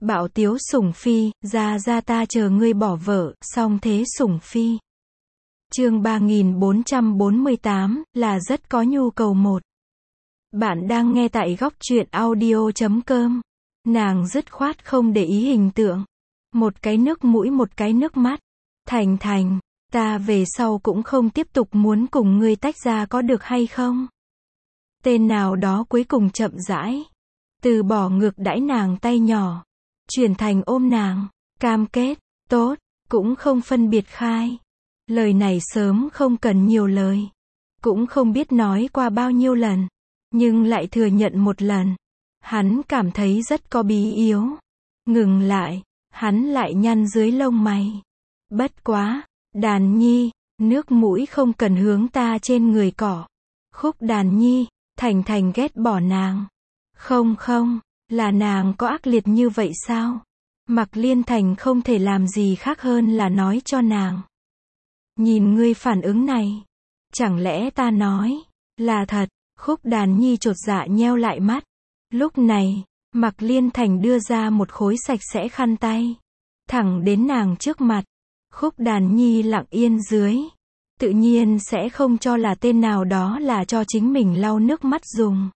Bạo tiếu sủng phi, ra ta chờ ngươi bỏ vợ, song thế sủng phi. Chương 3448, là rất có nhu cầu một. Bạn đang nghe tại góc truyện audio.com. Nàng dứt khoát không để ý hình tượng. Một cái nước mũi một cái nước mắt. Thành, ta về sau cũng không tiếp tục muốn cùng ngươi tách ra có được hay không? Tên nào đó cuối cùng chậm rãi từ bỏ ngược đãi nàng tay nhỏ, chuyển thành ôm nàng, cam kết, tốt, cũng không phân biệt khai. Lời này sớm không cần nhiều lời, cũng không biết nói qua bao nhiêu lần, nhưng lại thừa nhận một lần. Hắn cảm thấy rất có bí yếu. Ngừng lại, hắn lại nhăn dưới lông mày. Bất quá, Đàn Nhi, nước mũi không cần hướng ta trên người cỏ. Khúc Đàn Nhi, Thành ghét bỏ nàng. Không, là nàng có ác liệt như vậy sao? Mạc Liên Thành không thể làm gì khác hơn là nói cho nàng. Nhìn ngươi phản ứng này, chẳng lẽ ta nói là thật? Khúc Đàn Nhi chột dạ nheo lại mắt. Lúc này, Mạc Liên Thành đưa ra một khối sạch sẽ khăn tay, thẳng đến nàng trước mặt. Khúc Đàn Nhi lặng yên dưới, tự nhiên sẽ không cho là tên nào đó là cho chính mình lau nước mắt dùng.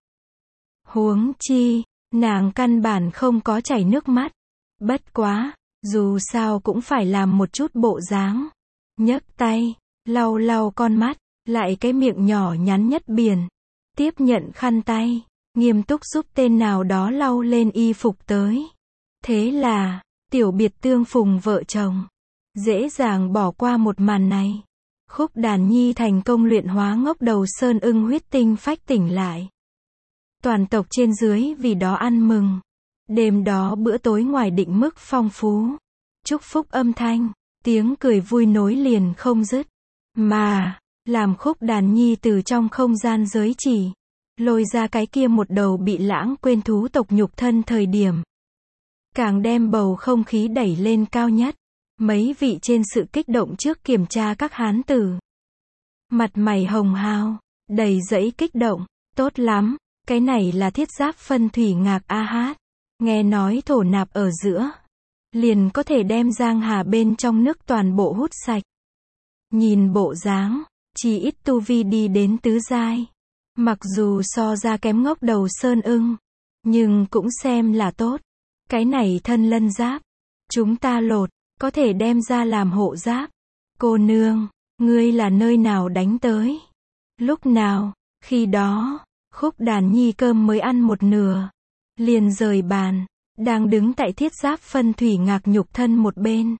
Huống chi, nàng căn bản không có chảy nước mắt. Bất quá, dù sao cũng phải làm một chút bộ dáng. Nhấc tay, lau con mắt, lại cái miệng nhỏ nhắn nhất biển. Tiếp nhận khăn tay, nghiêm túc giúp tên nào đó lau lên y phục tới. Thế là, tiểu biệt tương phùng vợ chồng dễ dàng bỏ qua một màn này. Khúc Đàn Nhi thành công luyện hóa ngốc đầu sơn ưng huyết tinh phách tỉnh lại. Toàn tộc trên dưới vì đó ăn mừng. Đêm đó bữa tối ngoài định mức phong phú. Chúc phúc âm thanh, tiếng cười vui nối liền không dứt. Mà, làm Khúc Đàn Nhi từ trong không gian giới chỉ lôi ra cái kia một đầu bị lãng quên thú tộc nhục thân thời điểm, càng đem bầu không khí đẩy lên cao nhất. Mấy vị trên sự kích động trước kiểm tra các hán tử, mặt mày hồng hào, đầy dẫy kích động. Tốt lắm, cái này là thiết giáp phân thủy ngạc a hát. Nghe nói thổ nạp ở giữa, liền có thể đem giang hà bên trong nước toàn bộ hút sạch. Nhìn bộ dáng, chỉ ít tu vi đi đến tứ giai. Mặc dù so ra kém ngốc đầu sơn ưng, nhưng cũng xem là tốt. Cái này thân lân giáp, chúng ta lột, có thể đem ra làm hộ giáp. Cô nương, ngươi là nơi nào đánh tới? Lúc nào? Khi đó, Khúc Đàn Nhi cơm mới ăn một nửa, liền rời bàn, đang đứng tại thiết giáp phân thủy ngạc nhục thân một bên.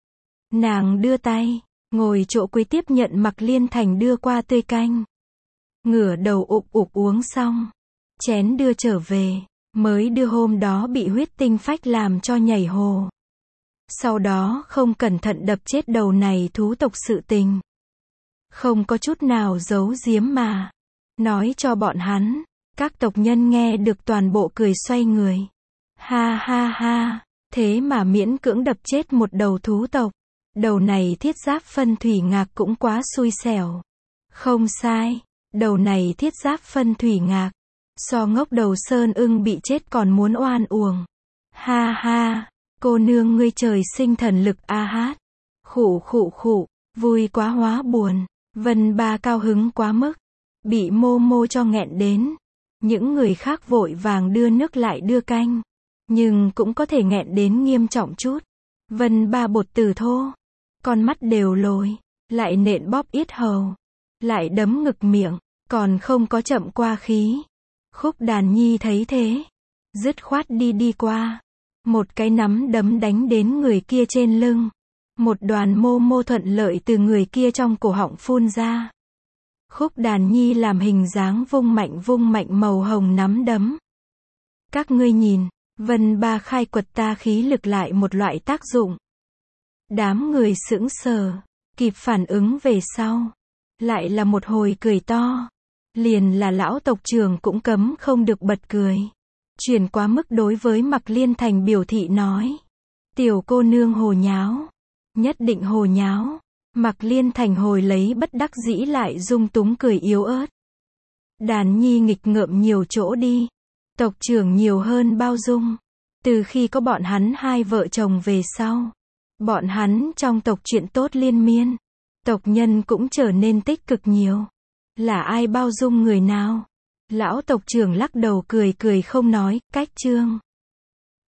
Nàng đưa tay, ngồi chỗ quý tiếp nhận Mạc Liên Thành đưa qua tươi canh. Ngửa đầu ục uống xong, chén đưa trở về, mới đưa hôm đó bị huyết tinh phách làm cho nhảy hồ. Sau đó không cẩn thận đập chết đầu này thú tộc sự tình. Không có chút nào giấu giếm mà nói cho bọn hắn. Các tộc nhân nghe được toàn bộ cười xoay người. Ha, thế mà miễn cưỡng đập chết một đầu thú tộc. Đầu này thiết giáp phân thủy ngạc cũng quá xui xẻo. Không sai, đầu này thiết giáp phân thủy ngạc, so ngốc đầu sơn ưng bị chết còn muốn oan uổng. Ha, cô nương ngươi trời sinh thần lực a hát. Khụ, vui quá hóa buồn. Vân Ba cao hứng quá mức, bị mô cho nghẹn đến. Những người khác vội vàng đưa nước lại đưa canh, nhưng cũng có thể nghẹn đến nghiêm trọng chút. Vân Ba bột tử thô, con mắt đều lồi, lại nện bóp yết hầu, lại đấm ngực miệng, còn không có chậm qua khí. Khúc Đàn Nhi thấy thế, dứt khoát đi qua, một cái nắm đấm đánh đến người kia trên lưng. Một đoàn mô thuận lợi từ người kia trong cổ họng phun ra. Khúc Đàn Nhi làm hình dáng vung mạnh màu hồng nắm đấm. Các ngươi nhìn, Vân Ba khai quật ta khí lực lại một loại tác dụng. Đám người sững sờ, kịp phản ứng về sau, lại là một hồi cười to. Liền là lão tộc trưởng cũng cấm không được bật cười. Chuyển quá mức đối với Mạc Liên Thành biểu thị nói. Tiểu cô nương hồ nháo. Nhất định hồ nháo. Mạc Liên Thành hồi lấy bất đắc dĩ lại dung túng cười yếu ớt. Đàn Nhi nghịch ngợm nhiều chỗ đi. Tộc trưởng nhiều hơn bao dung. Từ khi có bọn hắn hai vợ chồng về sau, bọn hắn trong tộc chuyện tốt liên miên. Tộc nhân cũng trở nên tích cực nhiều. Là ai bao dung người nào? Lão tộc trưởng lắc đầu cười cười không nói, cách chương.